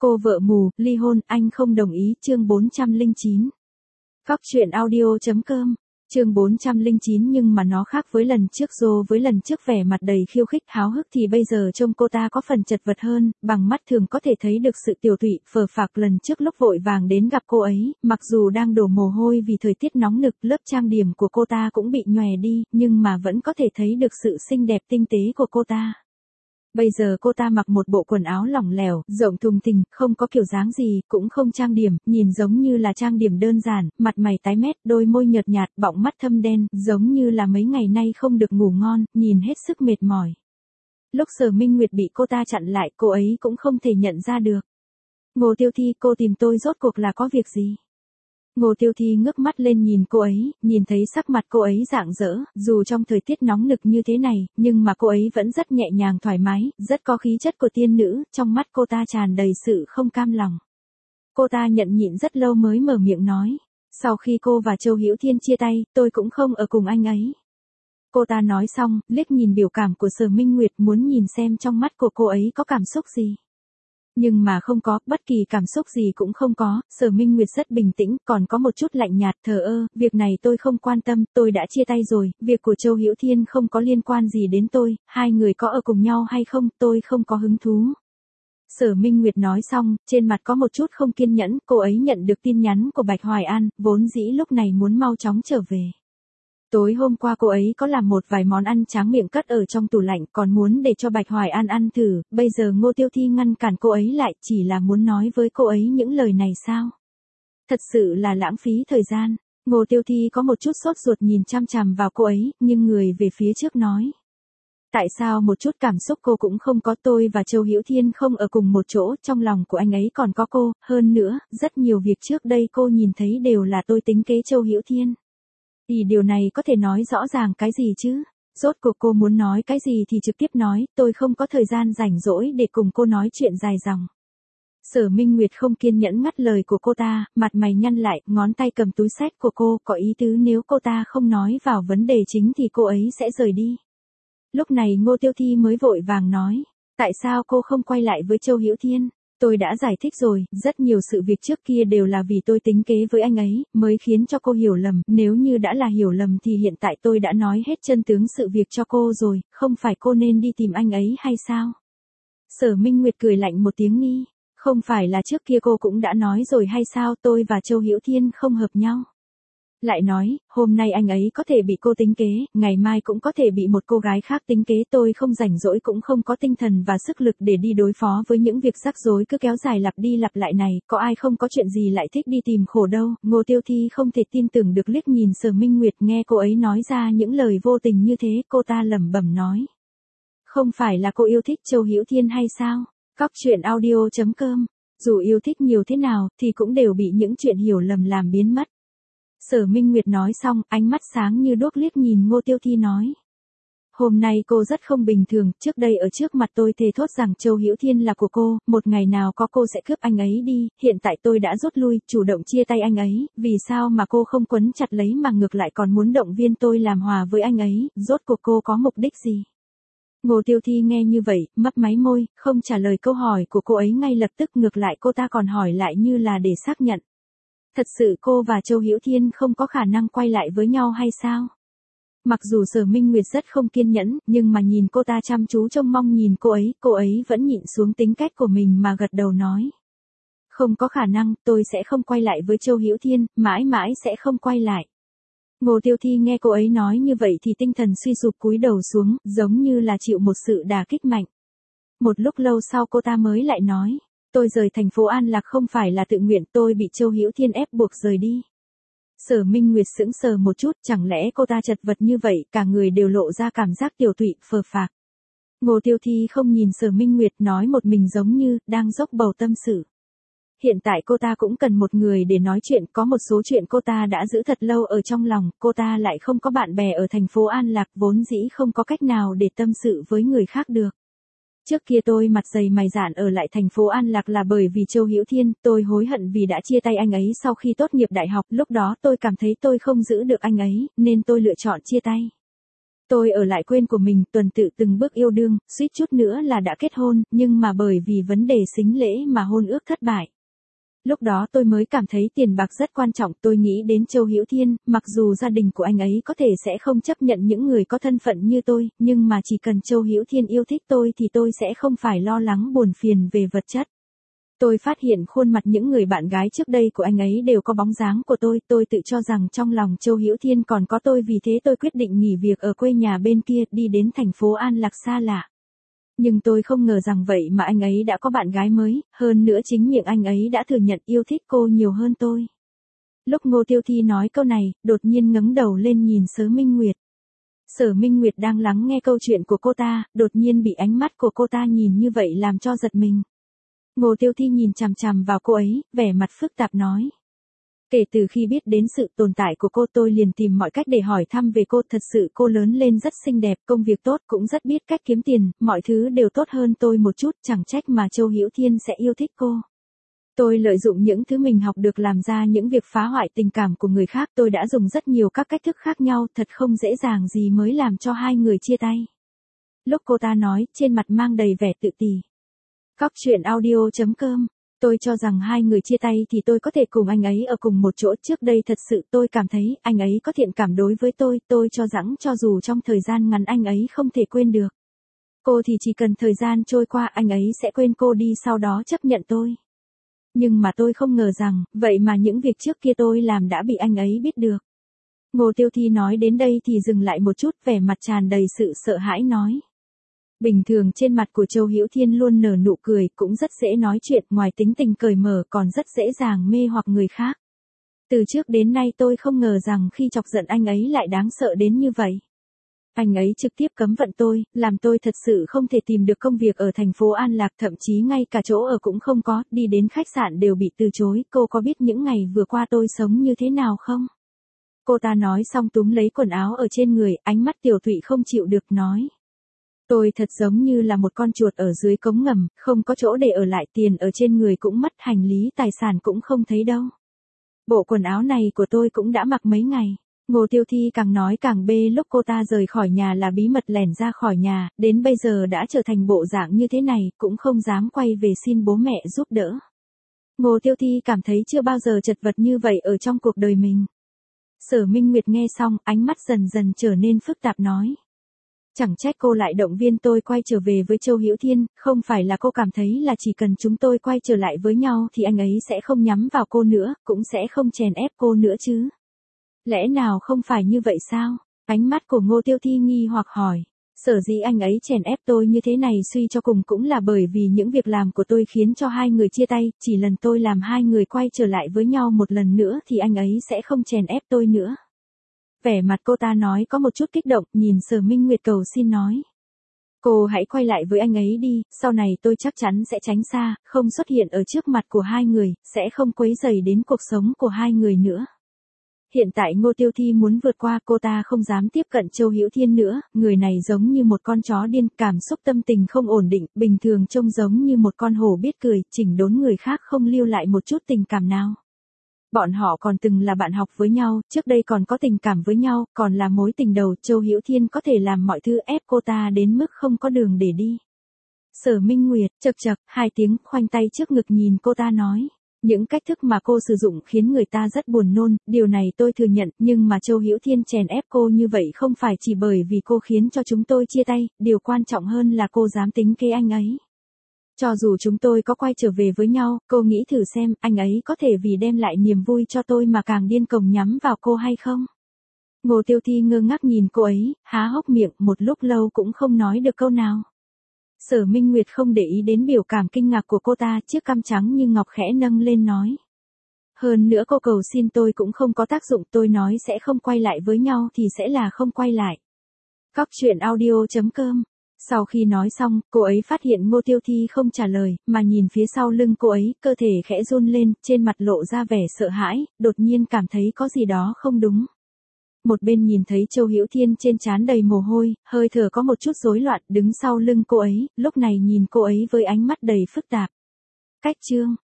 Cô vợ mù, ly hôn, anh không đồng ý, chương 409. Cóc truyện audio.com, chương 409 nhưng mà nó khác với lần trước với lần trước vẻ mặt đầy khiêu khích háo hức thì bây giờ trông cô ta có phần chật vật hơn, bằng mắt thường có thể thấy được sự tiểu tụy, phờ phạc lần trước lúc vội vàng đến gặp cô ấy, mặc dù đang đổ mồ hôi vì thời tiết nóng nực, lớp trang điểm của cô ta cũng bị nhòe đi, nhưng mà vẫn có thể thấy được sự xinh đẹp tinh tế của cô ta. Bây giờ cô ta mặc một bộ quần áo lỏng lẻo, rộng thùng thình, không có kiểu dáng gì, cũng không trang điểm, nhìn giống như là trang điểm đơn giản, mặt mày tái mét, đôi môi nhợt nhạt, bọng mắt thâm đen, giống như là mấy ngày nay không được ngủ ngon, nhìn hết sức mệt mỏi. Lúc Sở Minh Nguyệt bị cô ta chặn lại, cô ấy cũng không thể nhận ra được. Ngô Tiêu Thi, cô tìm tôi rốt cuộc là có việc gì? Ngô Tiêu Thi ngước mắt lên nhìn cô ấy, nhìn thấy sắc mặt cô ấy rạng rỡ, dù trong thời tiết nóng nực như thế này, nhưng mà cô ấy vẫn rất nhẹ nhàng thoải mái, rất có khí chất của tiên nữ, trong mắt cô ta tràn đầy sự không cam lòng. Cô ta nhẫn nhịn rất lâu mới mở miệng nói, sau khi cô và Châu Hữu Thiên chia tay, tôi cũng không ở cùng anh ấy. Cô ta nói xong, liếc nhìn biểu cảm của Sở Minh Nguyệt muốn nhìn xem trong mắt của cô ấy có cảm xúc gì. Nhưng mà không có, bất kỳ cảm xúc gì cũng không có, Sở Minh Nguyệt rất bình tĩnh, còn có một chút lạnh nhạt, thờ ơ, việc này tôi không quan tâm, tôi đã chia tay rồi, việc của Châu Hữu Thiên không có liên quan gì đến tôi, hai người có ở cùng nhau hay không, tôi không có hứng thú. Sở Minh Nguyệt nói xong, trên mặt có một chút không kiên nhẫn, cô ấy nhận được tin nhắn của Bạch Hoài An, vốn dĩ lúc này muốn mau chóng trở về. Tối hôm qua cô ấy có làm một vài món ăn tráng miệng cất ở trong tủ lạnh còn muốn để cho Bạch Hoài An ăn thử, bây giờ Ngô Tiêu Thi ngăn cản cô ấy lại chỉ là muốn nói với cô ấy những lời này sao? Thật sự là lãng phí thời gian. Ngô Tiêu Thi có một chút sốt ruột nhìn chăm chằm vào cô ấy, nhưng người về phía trước nói. Tại sao một chút cảm xúc cô cũng không có, tôi và Châu Hữu Thiên không ở cùng một chỗ, trong lòng của anh ấy còn có cô, hơn nữa, rất nhiều việc trước đây cô nhìn thấy đều là tôi tính kế Châu Hữu Thiên. Thì điều này có thể nói rõ ràng cái gì chứ? Rốt cuộc cô muốn nói cái gì thì trực tiếp nói, tôi không có thời gian rảnh rỗi để cùng cô nói chuyện dài dòng. Sở Minh Nguyệt không kiên nhẫn ngắt lời của cô ta, mặt mày nhăn lại, ngón tay cầm túi xách của cô, có ý tứ nếu cô ta không nói vào vấn đề chính thì cô ấy sẽ rời đi. Lúc này Ngô Tiêu Thi mới vội vàng nói, tại sao cô không quay lại với Châu Hữu Thiên? Tôi đã giải thích rồi, rất nhiều sự việc trước kia đều là vì tôi tính kế với anh ấy, mới khiến cho cô hiểu lầm, nếu như đã là hiểu lầm thì hiện tại tôi đã nói hết chân tướng sự việc cho cô rồi, không phải cô nên đi tìm anh ấy hay sao? Sở Minh Nguyệt cười lạnh một tiếng nghi, không phải là trước kia cô cũng đã nói rồi hay sao, tôi và Châu Hữu Thiên không hợp nhau. Lại nói, hôm nay anh ấy có thể bị cô tính kế, ngày mai cũng có thể bị một cô gái khác tính kế, tôi không rảnh rỗi cũng không có tinh thần và sức lực để đi đối phó với những việc rắc rối cứ kéo dài lặp đi lặp lại này, có ai không có chuyện gì lại thích đi tìm khổ đâu. Ngô Tiêu Thi không thể tin tưởng được liếc nhìn Sở Minh Nguyệt, nghe cô ấy nói ra những lời vô tình như thế, cô ta lẩm bẩm nói. Không phải là cô yêu thích Châu Hữu Thiên hay sao? Cóc truyện audio.com, dù yêu thích nhiều thế nào thì cũng đều bị những chuyện hiểu lầm làm biến mất. Sở Minh Nguyệt nói xong, ánh mắt sáng như đuốc liếc nhìn Ngô Tiêu Thi nói. Hôm nay cô rất không bình thường, trước đây ở trước mặt tôi thề thốt rằng Châu Hữu Thiên là của cô, một ngày nào có cô sẽ cướp anh ấy đi, hiện tại tôi đã rút lui, chủ động chia tay anh ấy, vì sao mà cô không quấn chặt lấy mà ngược lại còn muốn động viên tôi làm hòa với anh ấy, rốt cuộc cô có mục đích gì? Ngô Tiêu Thi nghe như vậy, mấp máy môi, không trả lời câu hỏi của cô ấy ngay lập tức, ngược lại cô ta còn hỏi lại như là để xác nhận. Thật sự cô và Châu Hữu Thiên không có khả năng quay lại với nhau hay sao? Mặc dù Sở Minh Nguyệt rất không kiên nhẫn, nhưng mà nhìn cô ta chăm chú trông mong nhìn cô ấy vẫn nhịn xuống tính cách của mình mà gật đầu nói. Không có khả năng, tôi sẽ không quay lại với Châu Hữu Thiên, mãi mãi sẽ không quay lại. Ngô Tiêu Thi nghe cô ấy nói như vậy thì tinh thần suy sụp cúi đầu xuống, giống như là chịu một sự đả kích mạnh. Một lúc lâu sau cô ta mới lại nói. Tôi rời thành phố An Lạc không phải là tự nguyện, tôi bị Châu Hữu Thiên ép buộc rời đi. Sở Minh Nguyệt sững sờ một chút, chẳng lẽ cô ta chật vật như vậy, cả người đều lộ ra cảm giác tiểu tụy, phờ phạc. Ngô Tiêu Thi không nhìn Sở Minh Nguyệt, nói một mình giống như đang dốc bầu tâm sự. Hiện tại cô ta cũng cần một người để nói chuyện, có một số chuyện cô ta đã giữ thật lâu ở trong lòng, cô ta lại không có bạn bè ở thành phố An Lạc, vốn dĩ không có cách nào để tâm sự với người khác được. Trước kia tôi mặt dày mày dạn ở lại thành phố An Lạc là bởi vì Châu Hữu Thiên, tôi hối hận vì đã chia tay anh ấy sau khi tốt nghiệp đại học, lúc đó tôi cảm thấy tôi không giữ được anh ấy, nên tôi lựa chọn chia tay. Tôi ở lại quên của mình, tuần tự từng bước yêu đương, suýt chút nữa là đã kết hôn, nhưng mà bởi vì vấn đề sính lễ mà hôn ước thất bại. Lúc đó tôi mới cảm thấy tiền bạc rất quan trọng, tôi nghĩ đến Châu Hữu Thiên, mặc dù gia đình của anh ấy có thể sẽ không chấp nhận những người có thân phận như tôi, nhưng mà chỉ cần Châu Hữu Thiên yêu thích tôi thì tôi sẽ không phải lo lắng buồn phiền về vật chất. Tôi phát hiện khuôn mặt những người bạn gái trước đây của anh ấy đều có bóng dáng của tôi tự cho rằng trong lòng Châu Hữu Thiên còn có tôi, vì thế tôi quyết định nghỉ việc ở quê nhà bên kia đi đến thành phố An Lạc xa lạ. Nhưng tôi không ngờ rằng vậy mà anh ấy đã có bạn gái mới, hơn nữa chính miệng anh ấy đã thừa nhận yêu thích cô nhiều hơn tôi. Lúc Ngô Tiêu Thi nói câu này, đột nhiên ngẩng đầu lên nhìn Sở Minh Nguyệt. Sở Minh Nguyệt đang lắng nghe câu chuyện của cô ta, đột nhiên bị ánh mắt của cô ta nhìn như vậy làm cho giật mình. Ngô Tiêu Thi nhìn chằm chằm vào cô ấy, vẻ mặt phức tạp nói. Kể từ khi biết đến sự tồn tại của cô tôi liền tìm mọi cách để hỏi thăm về cô, thật sự cô lớn lên rất xinh đẹp, công việc tốt, cũng rất biết cách kiếm tiền, mọi thứ đều tốt hơn tôi một chút, chẳng trách mà Châu Hữu Thiên sẽ yêu thích cô. Tôi lợi dụng những thứ mình học được làm ra những việc phá hoại tình cảm của người khác, tôi đã dùng rất nhiều các cách thức khác nhau, thật không dễ dàng gì mới làm cho hai người chia tay. Lúc cô ta nói, trên mặt mang đầy vẻ tự ti. Cóc truyện audio.com. Tôi cho rằng hai người chia tay thì tôi có thể cùng anh ấy ở cùng một chỗ, trước đây thật sự tôi cảm thấy anh ấy có thiện cảm đối với tôi cho rằng cho dù trong thời gian ngắn anh ấy không thể quên được cô thì chỉ cần thời gian trôi qua anh ấy sẽ quên cô đi, sau đó chấp nhận tôi. Nhưng mà tôi không ngờ rằng, vậy mà những việc trước kia tôi làm đã bị anh ấy biết được. Ngô Tiêu Thi nói đến đây thì dừng lại một chút, vẻ mặt tràn đầy sự sợ hãi nói. Bình thường trên mặt của Châu Hữu Thiên luôn nở nụ cười, cũng rất dễ nói chuyện, ngoài tính tình cởi mở còn rất dễ dàng mê hoặc người khác. Từ trước đến nay tôi không ngờ rằng khi chọc giận anh ấy lại đáng sợ đến như vậy. Anh ấy trực tiếp cấm vận tôi, làm tôi thật sự không thể tìm được công việc ở thành phố An Lạc, thậm chí ngay cả chỗ ở cũng không có, đi đến khách sạn đều bị từ chối. Cô có biết những ngày vừa qua tôi sống như thế nào không? Cô ta nói xong túm lấy quần áo ở trên người, ánh mắt tiểu tụy không chịu được nói. Tôi thật giống như là một con chuột ở dưới cống ngầm, không có chỗ để ở lại, tiền ở trên người cũng mất, hành lý tài sản cũng không thấy đâu. Bộ quần áo này của tôi cũng đã mặc mấy ngày. Ngô Tiêu Thi càng nói càng bê, lúc cô ta rời khỏi nhà là bí mật lẻn ra khỏi nhà, đến bây giờ đã trở thành bộ dạng như thế này, cũng không dám quay về xin bố mẹ giúp đỡ. Ngô Tiêu Thi cảm thấy chưa bao giờ chật vật như vậy ở trong cuộc đời mình. Sở Minh Nguyệt nghe xong, ánh mắt dần dần trở nên phức tạp nói. Chẳng trách cô lại động viên tôi quay trở về với Châu Hữu Thiên, không phải là cô cảm thấy là chỉ cần chúng tôi quay trở lại với nhau thì anh ấy sẽ không nhắm vào cô nữa, cũng sẽ không chèn ép cô nữa chứ? Lẽ nào không phải như vậy sao? Ánh mắt của Ngô Tiêu Thi nghi hoặc hỏi. Sở dĩ anh ấy chèn ép tôi như thế này suy cho cùng cũng là bởi vì những việc làm của tôi khiến cho hai người chia tay, chỉ lần tôi làm hai người quay trở lại với nhau một lần nữa thì anh ấy sẽ không chèn ép tôi nữa. Vẻ mặt cô ta nói có một chút kích động, nhìn Sở Minh Nguyệt cầu xin nói. Cô hãy quay lại với anh ấy đi, sau này tôi chắc chắn sẽ tránh xa, không xuất hiện ở trước mặt của hai người, sẽ không quấy rầy đến cuộc sống của hai người nữa. Hiện tại Ngô Tiêu Thi muốn vượt qua, cô ta không dám tiếp cận Châu Hữu Thiên nữa, người này giống như một con chó điên, cảm xúc tâm tình không ổn định, bình thường trông giống như một con hổ biết cười, chỉnh đốn người khác không lưu lại một chút tình cảm nào. Bọn họ còn từng là bạn học với nhau, trước đây còn có tình cảm với nhau, còn là mối tình đầu, Châu Hữu Thiên có thể làm mọi thứ ép cô ta đến mức không có đường để đi. Sở Minh Nguyệt, chậc chậc, hai tiếng, khoanh tay trước ngực nhìn cô ta nói. Những cách thức mà cô sử dụng khiến người ta rất buồn nôn, điều này tôi thừa nhận, nhưng mà Châu Hữu Thiên chèn ép cô như vậy không phải chỉ bởi vì cô khiến cho chúng tôi chia tay, điều quan trọng hơn là cô dám tính kế anh ấy. Cho dù chúng tôi có quay trở về với nhau, cô nghĩ thử xem, anh ấy có thể vì đem lại niềm vui cho tôi mà càng điên cuồng nhắm vào cô hay không? Ngô Tiêu Thi ngơ ngác nhìn cô ấy, há hốc miệng, một lúc lâu cũng không nói được câu nào. Sở Minh Nguyệt không để ý đến biểu cảm kinh ngạc của cô ta, chiếc cằm trắng như ngọc khẽ nâng lên nói. Hơn nữa cô cầu xin tôi cũng không có tác dụng, tôi nói sẽ không quay lại với nhau thì sẽ là không quay lại. Cóc truyện audio.com. Sau khi nói xong, cô ấy phát hiện Ngô Tiêu Thi không trả lời, mà nhìn phía sau lưng cô ấy, cơ thể khẽ run lên, trên mặt lộ ra vẻ sợ hãi, đột nhiên cảm thấy có gì đó không đúng. Một bên nhìn thấy Châu Hữu Thiên trên trán đầy mồ hôi, hơi thở có một chút rối loạn, đứng sau lưng cô ấy, lúc này nhìn cô ấy với ánh mắt đầy phức tạp. Cách chương